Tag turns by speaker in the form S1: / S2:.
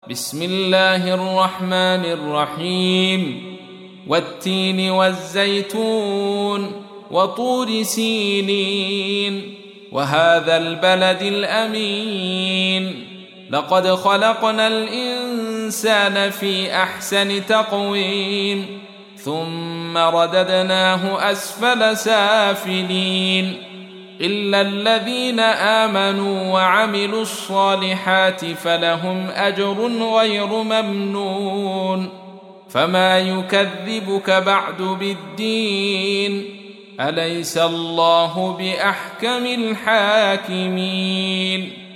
S1: بسم الله الرحمن الرحيم والتين والزيتون وطور سينين وهذا البلد الأمين لقد خلقنا الإنسان في أحسن تقويم ثم رددناه أسفل سافلين إلا الذين آمنوا وعملوا الصالحات فلهم أجر غير ممنون فما يكذبك بعد بالدين أليس الله بأحكم الحاكمين